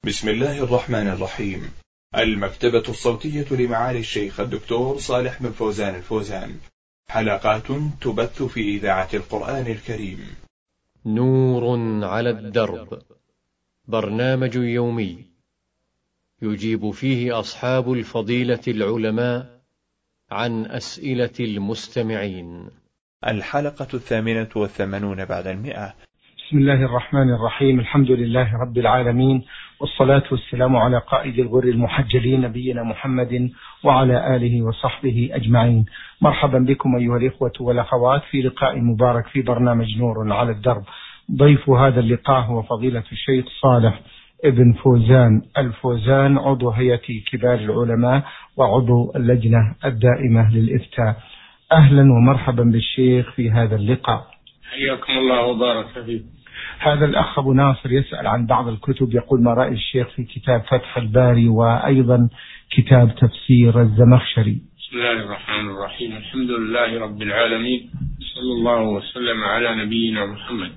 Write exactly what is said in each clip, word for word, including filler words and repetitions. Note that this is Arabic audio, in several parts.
بسم الله الرحمن الرحيم. المكتبة الصوتية لمعالي الشيخ الدكتور صالح بن فوزان الفوزان، حلقات تبث في إذاعة القرآن الكريم. نور على الدرب، برنامج يومي يجيب فيه أصحاب الفضيلة العلماء عن أسئلة المستمعين. الحلقة الثامنة والثمانون بعد المئة. بسم الله الرحمن الرحيم. الحمد لله رب العالمين، والصلاة والسلام على قائد الغر المحجلين نبينا محمد وعلى آله وصحبه أجمعين. مرحبا بكم أيها الإخوة والأخوات في لقاء مبارك في برنامج نور على الدرب. ضيف هذا اللقاء هو فضيلة الشيخ صالح ابن فوزان الفوزان، عضو هيئة كبار العلماء وعضو اللجنة الدائمة للإفتاء. أهلا ومرحبا بالشيخ في هذا اللقاء. حياكم الله وبارك فيكم. هذا الأخ أبو ناصر يسأل عن بعض الكتب، يقول ما رأي الشيخ في كتاب فتح الباري وأيضا كتاب تفسير الزمخشري؟ بسم الله الرحمن الرحيم. الحمد لله رب العالمين، صلى الله وسلم على نبينا محمد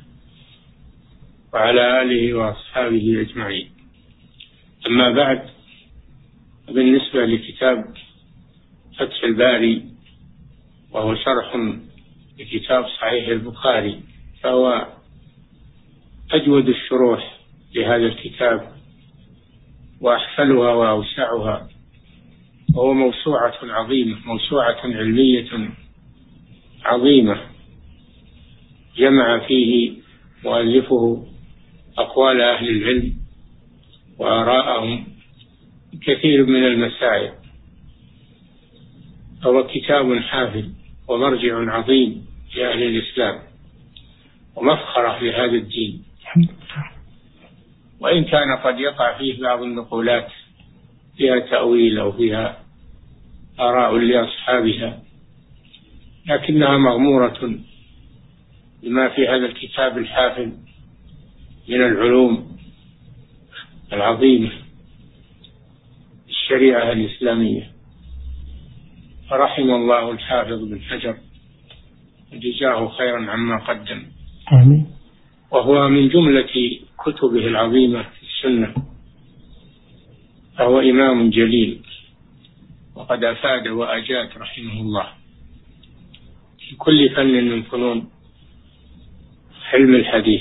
وعلى آله وأصحابه أجمعين. أما بعد، بالنسبة لكتاب فتح الباري وهو شرح لكتاب صحيح البخاري، فهو أجود الشروح لهذا الكتاب وأحفلها وأوسعها، وهو موسوعة عظيمة، موسوعة علمية عظيمة، جمع فيه مؤلفه أقوال أهل العلم وآراءهم كثير من المسائل. هو كتاب حافل ومرجع عظيم لأهل الإسلام ومفخرة لهذا الدين، وإن كان قد يقع فيه بعض النقولات فيها تأويل أو فيها آراء لأصحابها، لكنها مغمورة بما في هذا الكتاب الحافل من العلوم العظيمة الشريعة الإسلامية. فرحم الله الحافظ بن حجر وجزاه خيرا عما قدم. آمين. وهو من جملة كتبه العظيمة في السنة، فهو إمام جليل وقد أفاد وأجاد رحمه الله في كل فن من فنون علم الحديث،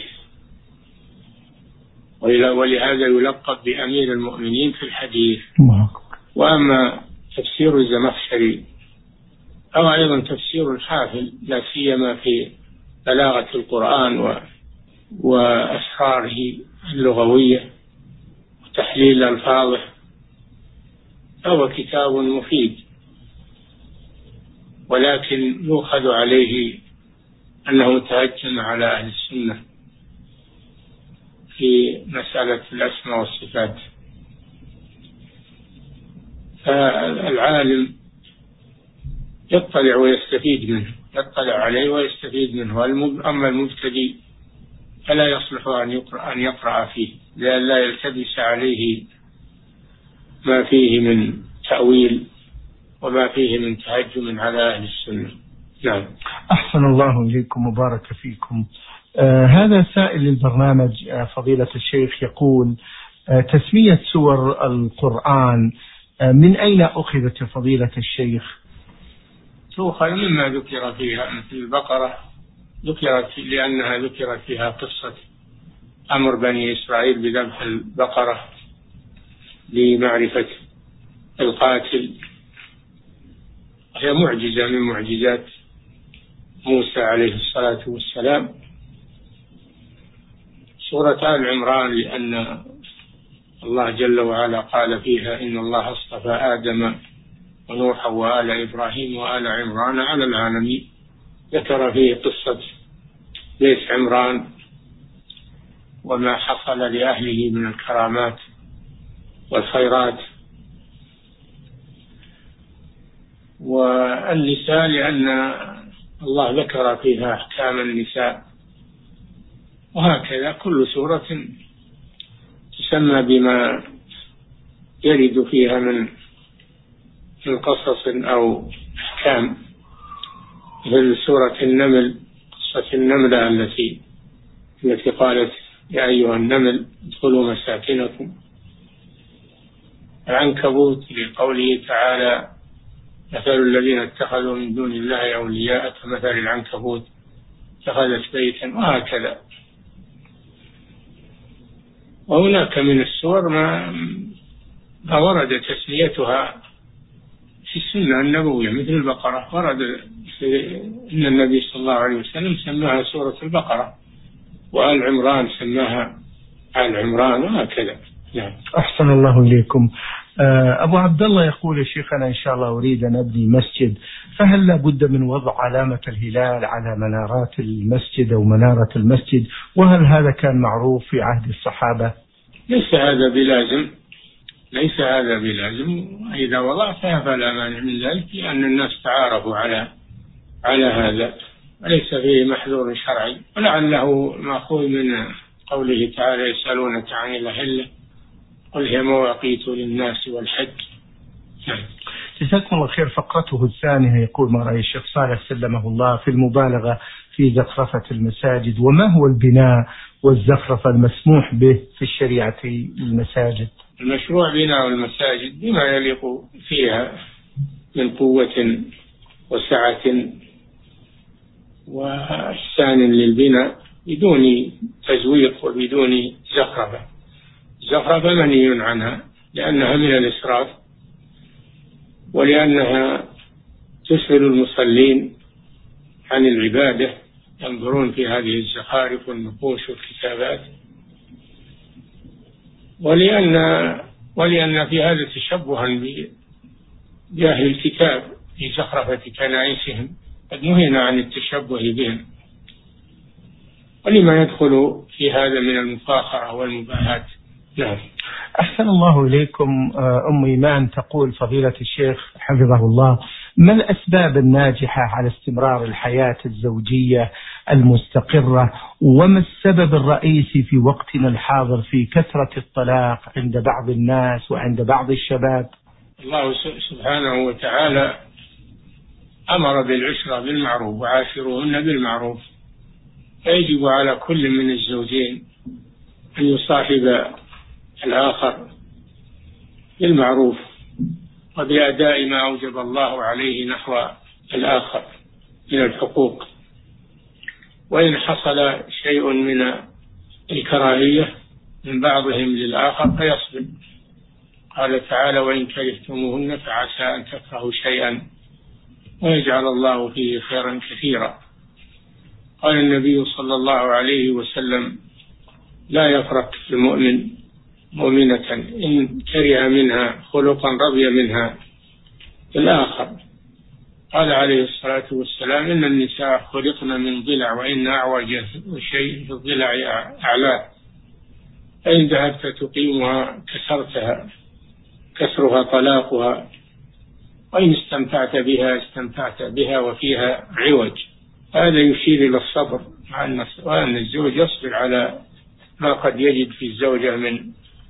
ولهذا يلقب بأمير المؤمنين في الحديث. وأما تفسير الزمخشري أو أيضا تفسير الحافل، لا سيما في بلاغة القرآن و... وأسراره اللغوية وتحليل ألفاظه، فهو كتاب مفيد، ولكن يؤخذ عليه أنه تهجم على أهل السنة في مسألة الأسماء والصفات. فالعالم يطلع ويستفيد منه، يطلع عليه ويستفيد منه. أما المبتدئ فلا يصلح أن يقرأ, أن يقرأ فيه، لئلا يلتبس عليه ما فيه من تأويل وما فيه من تهجم على أهل السنة. نعم. أحسن الله إليكم وبارك فيكم. آه هذا سائل للبرنامج آه فضيلة الشيخ يقول آه تسمية سور القرآن آه من أين أخذت فضيلة الشيخ؟ تؤخذ مما ذكر فيها، مثل البقرة ذكرت لأنها ذكرت فيها قصة أمر بني إسرائيل بذبح البقرة لمعرفة القاتل، هي معجزة من معجزات موسى عليه الصلاة والسلام. سورة آل عمران لأن الله جل وعلا قال فيها إن الله اصطفى آدم ونوحا وآل إبراهيم وآل عمران على العالمين، ذكر فيه قصة بيت عمران وما حصل لأهله من الكرامات والخيرات. والنساء لأن الله ذكر فيها أحكام النساء. وهكذا كل سورة تسمى بما يرد فيها من من قصص أو أحكام. مثل سورة النمل، قصة النملة التي التي قالت يا أيها النمل ادخلوا مساكنكم العنكبوت لقوله تعالى مثل الذين اتخذوا من دون الله أولياء كمثل العنكبوت اتخذت بيتا، وهكذا. وهناك من السور ما ما ورد تسميتها في السنة النبوية مثل البقرة، ورد إن النبي صلى الله عليه وسلم سماها سورة البقرة، وآل عمران سماها آل عمران، وهكذا. نعم. أحسن الله إليكم. أبو عبد الله يقول: يا شيخنا إن شاء الله أريد أن أبني مسجد، فهل لابد من وضع علامة الهلال على منارات المسجد أو منارة المسجد؟ وهل هذا كان معروف في عهد الصحابة؟ ليس هذا بلازم، ليس هذا بلازم. إذا وضعتها فلا مانع من ذلك، لأن الناس تعارفوا على على هذا، وليس فيه محذور شرعي، ولعله مأخوذ من قوله تعالى: يسألونك عن الأهلة قل هي مواقيت للناس والحج. جزاكم الله خير. فقرته الثانية يقول: ما رأي الشيخ صالح سلمه الله في المبالغة في زخرفة المساجد، وما هو البناء والزخرفة المسموح به في الشريعة المساجد؟ المشروع بناء المساجد بما يليق فيها من قوة وسعة وإحسان للبناء بدون تزويق وبدون زخرفة. الزخرفة منهي عنها لأنها من الإسراف، ولأنها تشغل المصلين عن العبادة، ينظرون في هذه الزخارف والنقوش والكتابات، ولأن ولأن في هذا تشبها بأهل الكتاب في زخرفة كنائسهم، قد نهينا عن التشبه بهم، ولما يدخل في هذا من المفاخرة والمباهات. نعم. أحسن الله إليكم. أم إيمان تقول: فضيلة الشيخ حفظه الله، ما الأسباب الناجحة على استمرار الحياة الزوجية المستقرة، وما السبب الرئيسي في وقتنا الحاضر في كثرة الطلاق عند بعض الناس وعند بعض الشباب؟ الله سبحانه وتعالى أمر بالعشرة بالمعروف وعاشروهن بالمعروف، فيجب على كل من الزوجين أن يصاحب الآخر بالمعروف وبأداء ما أوجب الله عليه نحو الآخر من الحقوق. وإن حصل شيء من الكراهية من بعضهم للآخر فيصبر. قال تعالى: وإن كرهتموهن فعسى أن تكرهوا شيئا ويجعل الله فيه خيرا كثيرا. قال النبي صلى الله عليه وسلم: لا يفرق المؤمن مؤمنة إن كره منها خلقا رضي منها الآخر. قال عليه الصلاة والسلام: إن النساء خلقن من ضلع، وإن أعوج شيء في الضلع أعلاه، فإن ذهبت تقيمها كسرتها، كسرها طلاقها، وإن استمتعت بها استمتعت بها وفيها عوج. هذا يشير إلى الصبر مع النصر، وأن الزوج يصبر على ما قد يجد في الزوجة من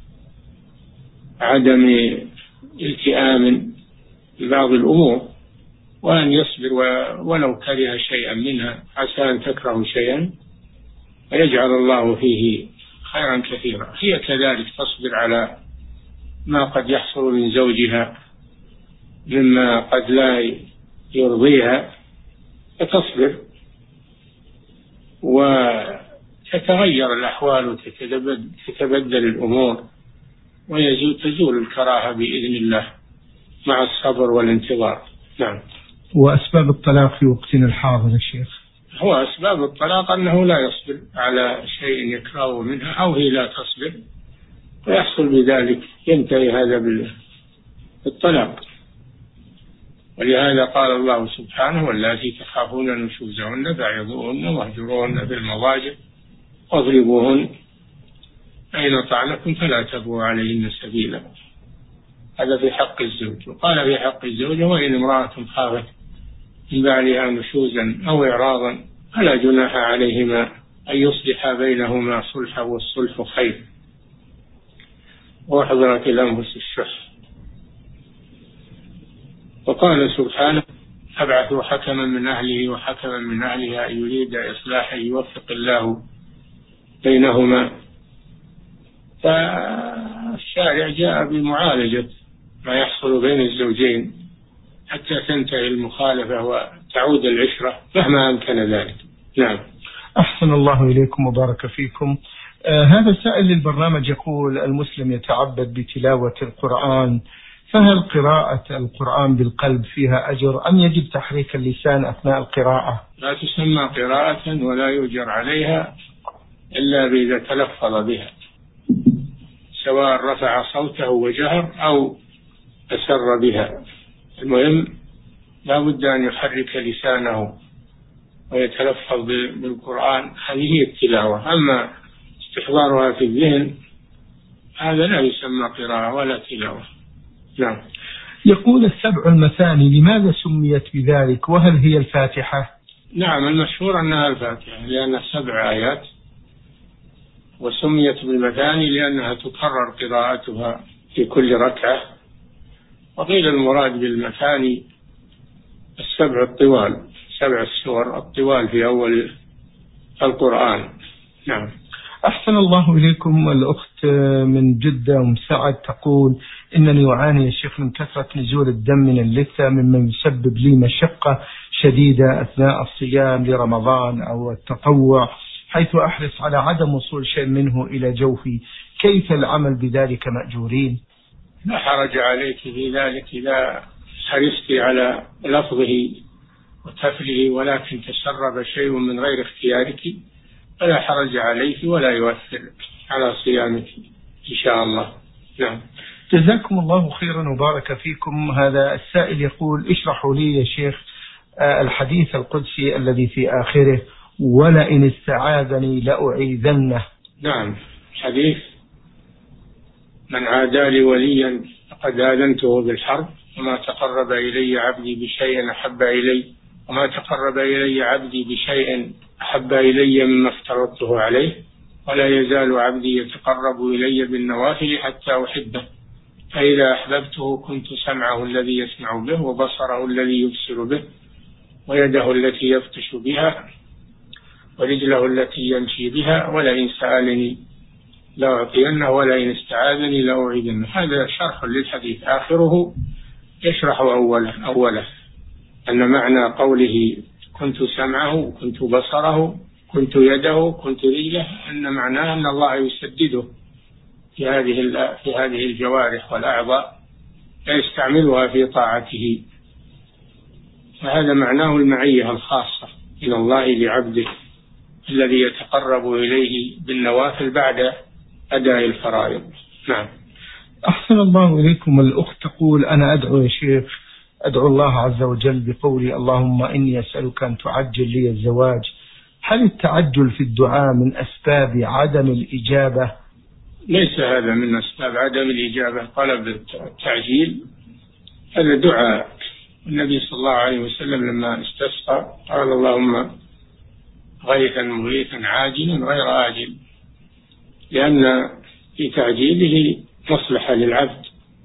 عدم التئام ببعض الأمور، وأن يصبر ولو كره شيئا منها، عسى أن تكرهوا شيئا ويجعل الله فيه خيرا كثيرا. هي كذلك تصبر على ما قد يحصل من زوجها مما قد لا يرضيها، فتصبر وتتغير الأحوال وتتبدل الأمور، وتزول الكراهة بإذن الله مع الصبر والانتظار. نعم. وأسباب الطلاق في وقتنا الحاضر يا شيخ؟ هو أسباب الطلاق أنه لا يصبر على شيء يكرهه منها، أو هي لا تصبر، ويحصل بذلك ينتهي هذا بالطلاق. ولهذا قال الله سبحانه: واللاتي تخافون نشوزهن فعظوهن واهجروهن في المضاجع واضربوهن فإن طعنكم فلا تبغوا عليهن سبيلا. هذا في حق الزوج. وقال في حق الزوجة: وإن امرأة خافت من بعلها نشوزا أو إعراضا فلا جناح عليهما أن يصلحا بينهما صلحا والصلح خير وأحضرت الأنفس الشح. وقال سبحانه: أبعثوا حكما من أهله وحكما من أهلها أن يريد إصلاحا يوفق الله بينهما. فالشارع جاء بمعالجة ما يحصل بين الزوجين حتى تنتهي المخالفة وتعود العشرة مهما أمكن ذلك. نعم. أحسن الله إليكم وبارك فيكم. آه هذا سائل للبرنامج يقول: المسلم يتعبد بتلاوة القرآن، فهل قراءة القرآن بالقلب فيها أجر أم يجب تحريك اللسان أثناء القراءة؟ لا تسمى قراءة ولا يؤجر عليها إلا إذا تلفظ بها، سواء رفع صوته وجهر أو أسر بها. المهم لا بد أن يحرك لسانه ويتلفظ بالقرآن، هذه هي التلاوة. أما استحضارها في الذهن هذا لا يسمى قراءة ولا تلاوة. نعم. يقول: السبع المثاني لماذا سميت بذلك وهل هي الفاتحة؟ نعم، المشهور أنها الفاتحة لأنها سبع آيات، وسميت بالمثاني لأنها تكرر قراءتها في كل ركعة. وقيل المراد بالمثاني السبع الطوال، سبع السور الطوال في أول القرآن. نعم. أحسن الله إليكم. الأخت من جدة أم سعد تقول: إنني أعاني يا شيخ من كثرة نزول الدم من اللثة، مما يسبب لي مشقة شديدة أثناء الصيام لرمضان أو التطوع، حيث أحرص على عدم وصول شيء منه إلى جوفي. كيف العمل بذلك مأجورين؟ لا حرج عليك في ذلك إذا حرصت على لفظه وتفله، ولكن تسرب شيء من غير اختيارك فلا حرج عليك ولا يؤثر على صيامك إن شاء الله. نعم. جزاكم الله خيرا وبارك فيكم. هذا السائل يقول: اشرحوا لي يا شيخ الحديث القدسي الذي في آخره: ولئن استعاذني لأعيذنه. نعم، حديث: من عادى لي وليا فقد آذنته بالحرب، وما تقرب إلي عبدي بشيء أحب إلي وما تقرب إلي عبدي بشيء أحب إلي مما افترضته عليه، ولا يزال عبدي يتقرب إلي بالنوافل حتى أحبه، فإذا أحببته كنت سمعه الذي يسمع به، وبصره الذي يبصر به، ويده التي يبطش بها، ورجله التي يمشي بها، ولئن سألني لأعطينه، ولئن استعاذني لأعيذنه. هذا شرح للحديث، آخره يشرح أوله أوله أن معنى قوله كنت سمعه كنت بصره كنت يده كنت رجله، أن معناه أن الله يسدده في هذه في هذه الجوارح والأعضاء فيستعملها في طاعته، فهذا معناه المعية الخاصة من الله لعبده الذي يتقرب إليه بالنوافل بعد أداء الفرائض. نعم. أحسن الله إليكم. الأخت تقول: أنا أدعو يا شيخ، أدعو الله عز وجل بقولي: اللهم إني أسألك أن تعجل لي الزواج. هل التعجل في الدعاء من أسباب عدم الإجابة؟ ليس هذا من أسباب عدم الإجابة. طلب التعجيل هذا دعاء. النبي صلى الله عليه وسلم لما استسقى قال: اللهم غيثا مغيثا عاجلا غير آجل، لأن في تعجيله مصلحة للعبد.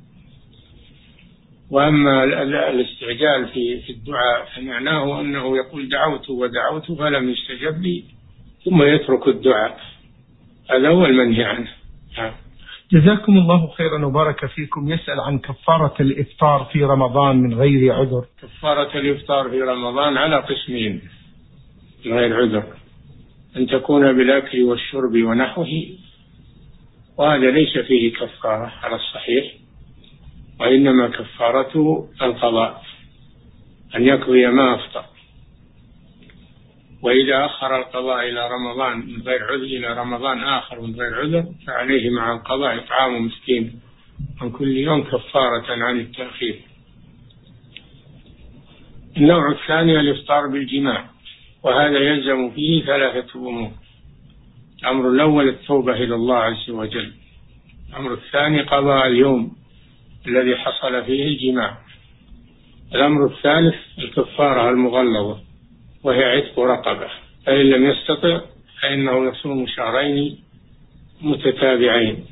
وأما الاستعجال في الدعاء فمعناه أنه يقول دعوت ودعوت فلم يستجب لي ثم يترك الدعاء، هذا هو المنهي عنه. جزاكم الله خيرا وبارك فيكم. يسأل عن كفارة الإفطار في رمضان من غير عذر. كفارة الإفطار في رمضان على قسمين من غير عذر: أن تكون بالأكل والشرب ونحوه، وهذا ليس فيه كفارة على الصحيح، وإنما كفارته القضاء، أن يقضي ما أفطر. وإذا أخر القضاء إلى رمضان من غير عذر إلى رمضان آخر من غير عذر فعليه مع القضاء إطعام مسكين عن كل يوم كفارة عن التأخير. النوع الثاني الإفطار بالجماع، وهذا يلزم فيه ثلاثة أمور: الأمر الأول التوبة إلى الله عز وجل، الأمر الثاني قضاء اليوم الذي حصل فيه الجماع، الأمر الثالث الكفارة المغلظة وهي عتق رقبة، فإن لم يستطع فإنه يصوم شهرين متتابعين،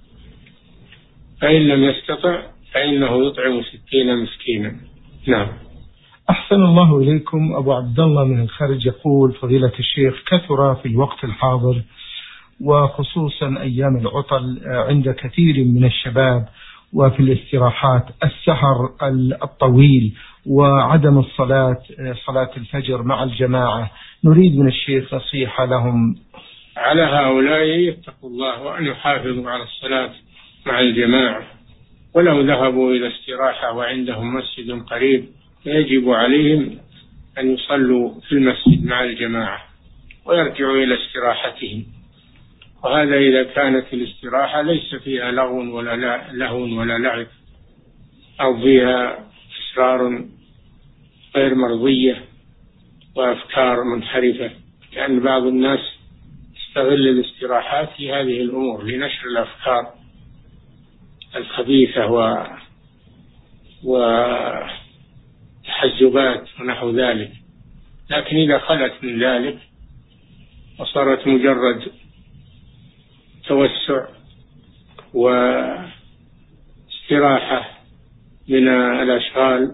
فإن لم يستطع فإنه يطعم ستين مسكينا. نعم. أحسن الله إليكم. أبو عبد الله من الخارج يقول: فضيلة الشيخ، كثر في الوقت الحاضر وخصوصا أيام العطل عند كثير من الشباب وفي الاستراحات السهر الطويل وعدم الصلاة صلاة الفجر مع الجماعة، نريد من الشيخ نصيحة لهم. على هؤلاء يتقوا الله وأن يحافظوا على الصلاة مع الجماعة، ولو ذهبوا إلى استراحة وعندهم مسجد قريب فيجب عليهم أن يصلوا في المسجد مع الجماعة ويرجعوا إلى استراحتهم، وهذا إذا كانت الاستراحة ليس فيها لغو ولا لهو ولا لعب أو فيها أسرار غير مرضية وأفكار منحرفة، لأن بعض الناس يستغل الاستراحات في هذه الأمور لنشر الأفكار الخبيثة و وتحزبات ونحو ذلك. لكن إذا خلت من ذلك وصارت مجرد توسع واستراحة من الأشغال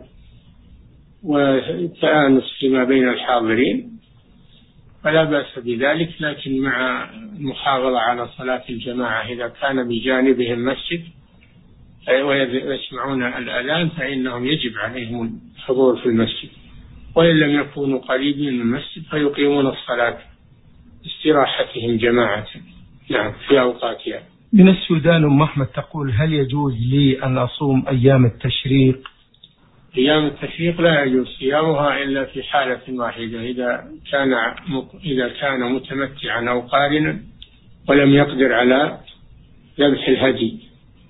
والتآنس فيما بين الحاضرين فلا بأس بذلك، لكن مع المحافظة على صلاة الجماعة. إذا كان بجانبهم مسجد ويسمعون الأذان فإنهم يجب عليهم الحضور في المسجد، وإن لم يكونوا قريبين من المسجد فيقيمون الصلاة استراحتهم جماعة نعم في أوقاتها. من السودان أم أحمد تقول: هل يجوز لي أن أصوم أيام التشريق؟ أيام التشريق لا يجوز صيامها إلا في حالة واحدة، إذا كان إذا كان متمتعا أو قارنا ولم يقدر على ذبح الهدي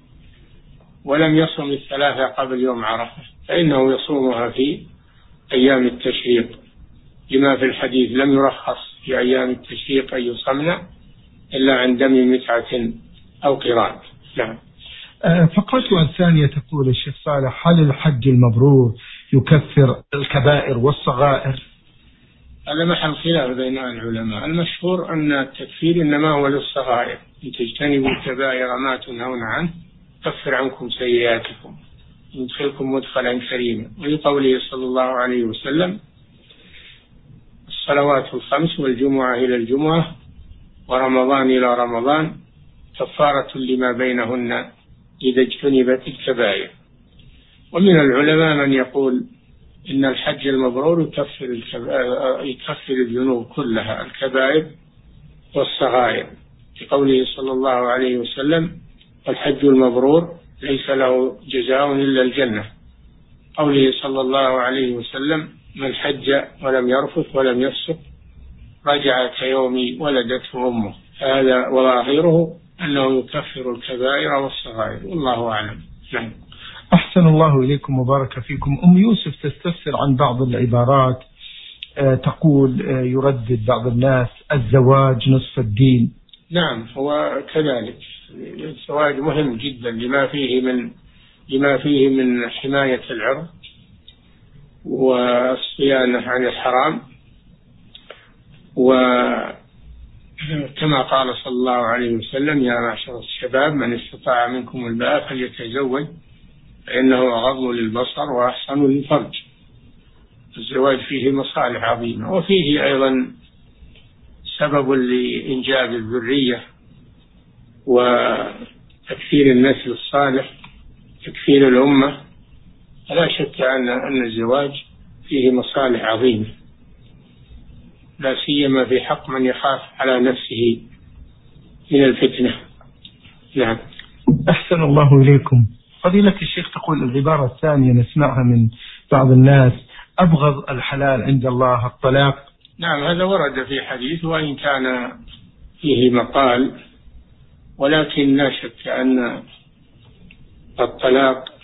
ولم يصم الثلاثة قبل يوم عرفة فإنه يصومها في أيام التشريق، لما في الحديث: لم يرخص في أيام التشريق أن يصمنا إلا عن دم متعة أو قران. نعم. فقرتها الثانية تقول: الشيخ صالح، هل الحج المبرور يكفر الكبائر والصغائر؟ هذا محل خلاف بين العلماء، المشهور أن التكفير إنما هو للصغائر، لتجتنبوا الكبائر ما تنهون عنه يكفر عنكم سيئاتكم يدخلكم مدخلا كريما، ولقوله صلى الله عليه وسلم: الصلوات الخمس والجمعة إلى الجمعة ورمضان إلى رمضان كفارة لما بينهن إذا اجتنبت الكبائر. ومن العلماء من يقول إن الحج المبرور يكفر, يكفر الذنوب كلها الكبائر والصغائر، لقوله صلى الله عليه وسلم: الحج المبرور ليس له جزاء إلا الجنة. قوله صلى الله عليه وسلم: من حج ولم يرفث ولم يفسق رجع كيوم ولدته أمه. هذا وظاهره أنه يكفر الكبائر والصغائر، والله أعلم. نعم. أحسن الله إليكم وبارك فيكم. أم يوسف تستفسر عن بعض العبارات، تقول يردد بعض الناس: الزواج نصف الدين. نعم، هو كذلك. الزواج مهم جدا لما فيه من لما فيه من حماية العرض والصيانة عن الحرام، وكما قال صلى الله عليه وسلم: يا معشر الشباب من استطاع منكم الباءة فليتزوج فإنه أغض للبصر وأحسن للفرج. الزواج فيه مصالح عظيمة، وفيه أيضا سبب لإنجاب الذرية وتكثير النسل الصالح، تكثير الأمة. لا شك أن أن الزواج فيه مصالح عظيمة، لا سيما في حق من يخاف على نفسه من الفتنة. نعم. أحسن الله إليكم. فضيلة الشيخ تقول العبارة الثانية نسمعها من بعض الناس: أبغض الحلال عند الله الطلاق. نعم، هذا ورد في حديث وإن كان فيه مقال، ولكن لا شك أن الطلاق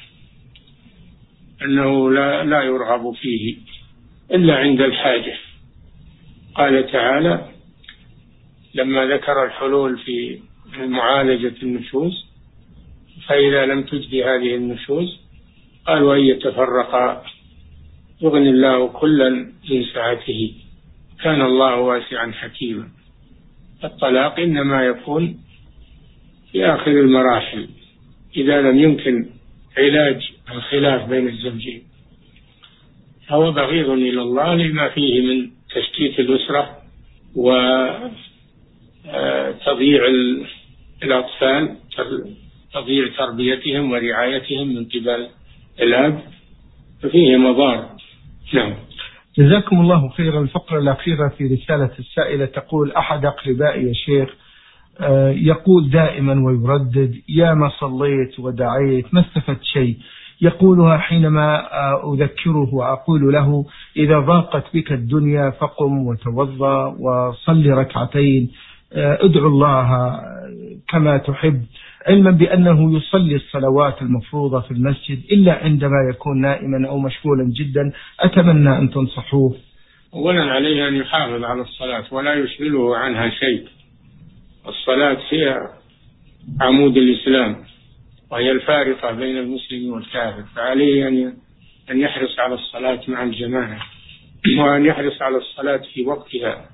أنه لا, لا يرغب فيه إلا عند الحاجة. قال تعالى لما ذكر الحلول في معالجة النشوز: فإذا لم تجد هذه النشوز قال: وإن يتفرقا يغني الله كلا من سعته كان الله واسعا حكيما. الطلاق إنما يكون في آخر المراحل إذا لم يمكن علاج الخلاف بين الزوجين، هو بغيض إلى الله لما فيه من تشتيت الأسرة وتضييع الأطفال، تضييع تربيتهم ورعايتهم من قبل الأب، ففيه مضار. نعم. جزاكم الله خيرا. الفقرة الأخيرة في رسالة السائلة تقول: أحد أقربائي يا شيخ يقول دائما ويردد: يا ما صليت ودعيت ما استفدت شيء. يقولها حينما أذكره وأقول له: إذا ضاقت بك الدنيا فقم وتوضأ وصلي ركعتين، ادعو الله كما تحب، علما بأنه يصلي الصلوات المفروضة في المسجد إلا عندما يكون نائما أو مشغولا جدا. أتمنى أن تنصحوه. أولا عليه أن يحافظ على الصلاة ولا يشغله عنها شيء. الصلاة هي عمود الإسلام وهي الفارقة بين المسلم والكافر، فعليه أن يحرص على الصلاة مع الجماعة، وأن يحرص على الصلاة في وقتها،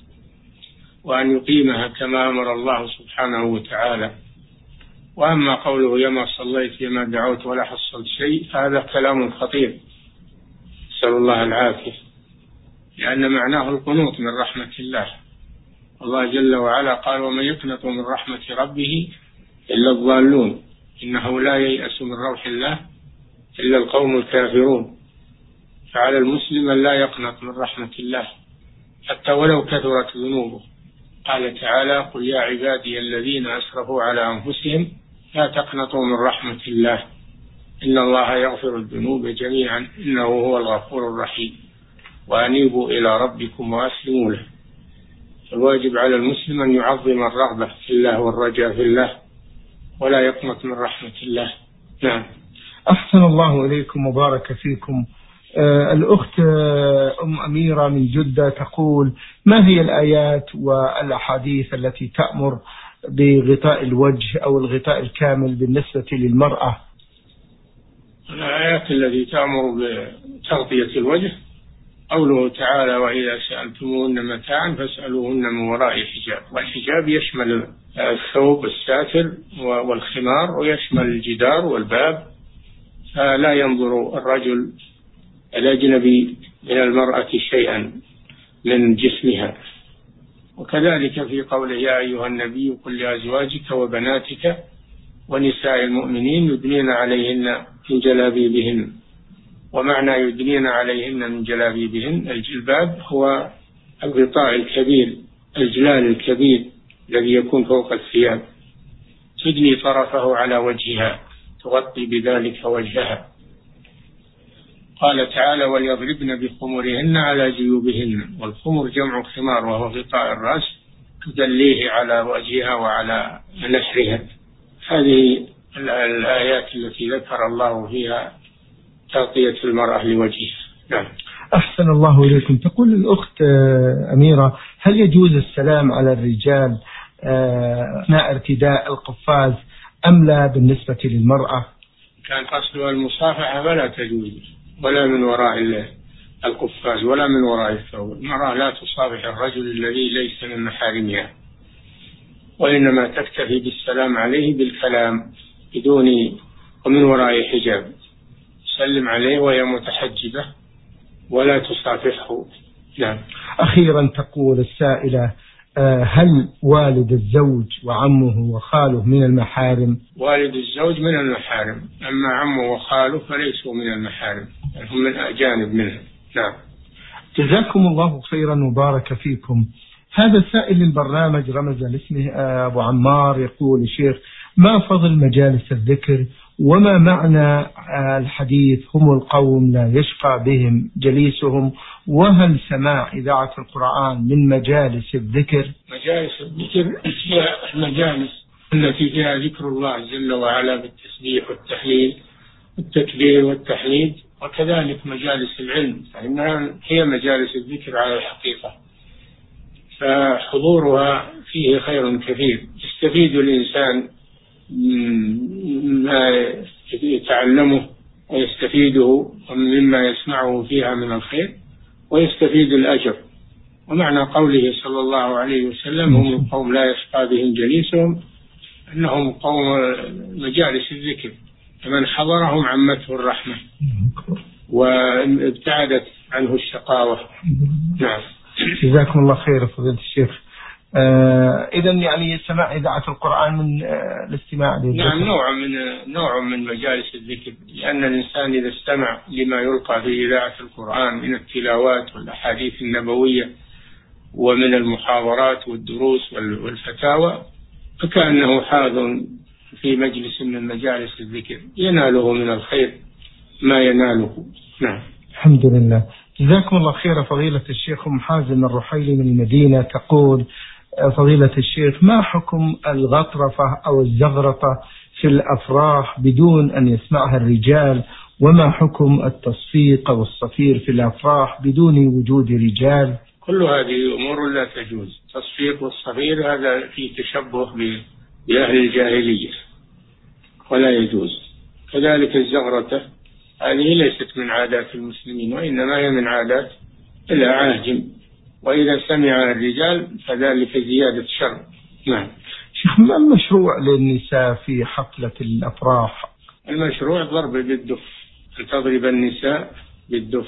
وأن يقيمها كما أمر الله سبحانه وتعالى. وأما قوله يما صليت يما دعوت ولا حصلت شيء، هذا كلام خطير، نسأل الله العافية، لأن معناه القنوط من رحمة الله. الله جل وعلا قال: ومن يقنط من رحمة ربه إلا الضالون، إنه لا ييأس من روح الله إلا القوم الكافرون. فعلى المسلم أن لا يقنط من رحمة الله حتى ولو كثرت ذنوبه. قال تعالى: قل يا عبادي الذين أسرفوا على أنفسهم لا تقنطوا من رحمة الله إن الله يغفر الذنوب جميعا إنه هو الغفور الرحيم وأنيبوا إلى ربكم وأسلموا له. الواجب على المسلم أن يعظم الرغبة في الله والرجاء في الله ولا يقنط من رحمة الله. نعم. أحسن الله إليكم وبارك فيكم. آه الأخت آه أم أميرة من جدة تقول: ما هي الآيات والأحاديث التي تأمر بغطاء الوجه أو الغطاء الكامل بالنسبة للمرأة؟ الآيات التي تأمر بتغطية الوجه قوله تعالى: وإذا سألتموهن متاعا فاسألوهن من وراء حجاب. والحجاب يشمل الثوب الساتر والخمار، ويشمل الجدار والباب، فلا ينظر الرجل الأجنبي من المرأة شيئا من جسمها. وكذلك في قوله: يا أيها النبي قل لأزواجك وبناتك ونساء المؤمنين يدنين عليهن من جلابيبهن. ومعنى يدنين عليهن من جلابيبهن الجلباب هو الغطاء الكبير، الجلال الكبير الذي يكون فوق الثياب، تدني طرفه على وجهها، تغطي بذلك وجهها. قال تعالى: وليضربن بخمرهن على جيوبهن. والخمر جمع خمار وهو غطاء الرأس، تدليه على وجهها وعلى نحرها. هذه الآيات التي ذكر الله فيها تغطية المرأة لوجهها. نعم. أحسن الله إليكم. تقول الأخت أميرة: هل يجوز السلام على الرجال أثناء ارتداء القفاز أم لا بالنسبة للمرأة؟ كان قصدها المصافحة فلا تجوز، ولا من وراء القفاز ولا من وراء الثوب. المرأة لا تصافح الرجل الذي ليس من محارمها، وإنما تكتفي بالسلام عليه بالكلام بدون ومن وراء حجاب، تسلم عليه وهي متحجبة ولا تصافحه. نعم. أخيرا تقول السائلة: هل والد الزوج وعمه وخاله من المحارم؟ والد الزوج من المحارم، أما عمه وخاله فليسوا من المحارم، هم من أجانب منه. نعم. جزاكم الله خيرا وبارك فيكم. هذا سائل للبرنامج رمز لاسمه أبو عمار، يقول: شيخ، ما فضل مجالس الذكر وما معنى الحديث هم القوم لا يشقى بهم جليسهم؟ وهل سماع إذاعة القرآن من مجالس الذكر؟ مجالس الذكر هي المجالس التي فيها ذكر الله جل وعلا بالتسبيح والتحليل والتكبير والتحميد، وكذلك مجالس العلم فإنها هي مجالس الذكر على الحقيقة، فحضورها فيه خير كثير، يستفيد الإنسان مما يتعلمه ويستفيده مما يسمعه فيها من الخير، ويستفيد الأجر. ومعنى قوله صلى الله عليه وسلم: هم القوم لا يشقى بهم جليسهم، أنهم قوم مجالس الذكر، فمن حضرهم عمته الرحمة وابتعدت عنه الشقاوة. نعم. جزاكم الله خير فضيلة الشيخ. آه إذا يعني سماع إذاعة القرآن من آه الاستماع للذكر. نعم، نوع من نوع من مجالس الذكر، لأن الإنسان إذا استمع لما يلقى في إذاعة القرآن من التلاوات والأحاديث النبوية ومن المحاضرات والدروس والفتاوى فكأنه حاضر في مجلس من مجالس الذكر يناله من الخير ما يناله. نعم. الحمد لله. جزاكم الله خير فضيلة الشيخ. أم حازم الرحيلي من المدينة تقول: فضيلة الشيخ، ما حكم الغطرفة أو الزغرطة في الأفراح بدون أن يسمعها الرجال؟ وما حكم التصفيق أو الصفير في الأفراح بدون وجود رجال؟ كل هذه أمور لا تجوز. التصفيق والصفير هذا في تشبه بأهل الجاهلية ولا يجوز. كذلك الزغرطة هذه ليست من عادات المسلمين، وإنما هي من عادات الأعاجم، وإذا سمع الرجال فذلك زيادة شر. نعم. شيخ، ما المشروع للنساء في حفلة الأفراح؟ المشروع ضرب بالدف، أن تضرب النساء بالدف،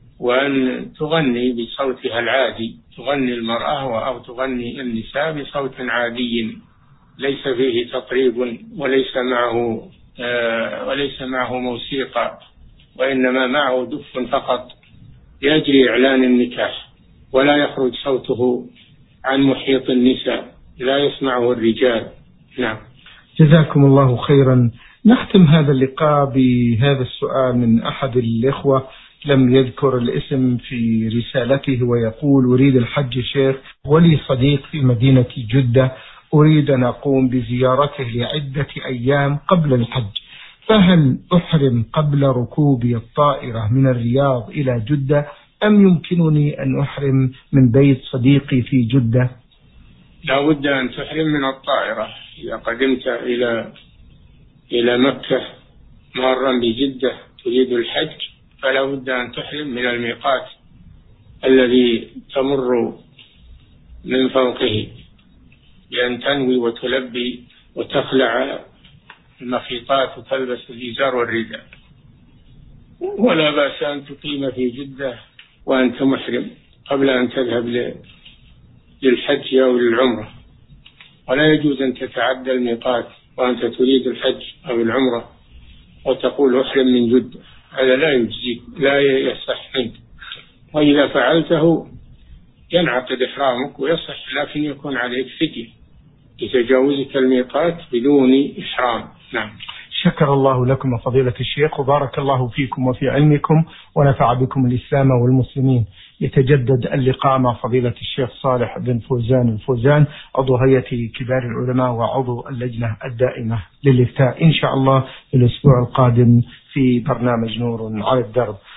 وأن تغني بصوتها العادي، تغني المرأة أو تغني النساء بصوت عادي ليس فيه تطريب وليس معه آه وليس معه موسيقى، وإنما معه دف فقط لأجل إعلان النكاح، ولا يخرج صوته عن محيط النساء، لا يسمعه الرجال. نعم. جزاكم الله خيرا. نختم هذا اللقاء بهذا السؤال من أحد الإخوة لم يذكر الاسم في رسالته، ويقول: أريد الحج شيخ، ولي صديق في مدينة جدة، أريد أن أقوم بزيارته لعدة أيام قبل الحج، فهل أحرم قبل ركوب الطائرة من الرياض إلى جدة، أم يمكنني أن أحرم من بيت صديقي في جدة؟ لا بد أن تحرم من الطائرة. إذا قدمت إلى إلى مكة مرا بجدة تريد الحج فلا بد أن تحرم من الميقات الذي تمر من فوقه، بأن تنوي وتلبي وتخلع المخيطات وتلبس الإزار والرداء. ولا بأس أن تقيم في جدة وأنت محرم قبل أن تذهب للحج أو للعمرة، ولا يجوز أن تتعدى الميقات وأنت تريد الحج أو العمرة وتقول أحرم من جدة، هذا لا يجزيك، لا يصح منك. وإذا فعلته ينعقد إحرامك ويصح، لكن يكون عليك فدية لتجاوزك الميقات بدون إحرام. نعم. شكر الله لكم فضيلة الشيخ، وبارك الله فيكم وفي علمكم، ونفع بكم الإسلام والمسلمين. يتجدد اللقاء مع فضيلة الشيخ صالح بن فوزان الفوزان، عضو هيئة كبار العلماء وعضو اللجنة الدائمة للإفتاء، إن شاء الله في الأسبوع القادم في برنامج نور على الدرب.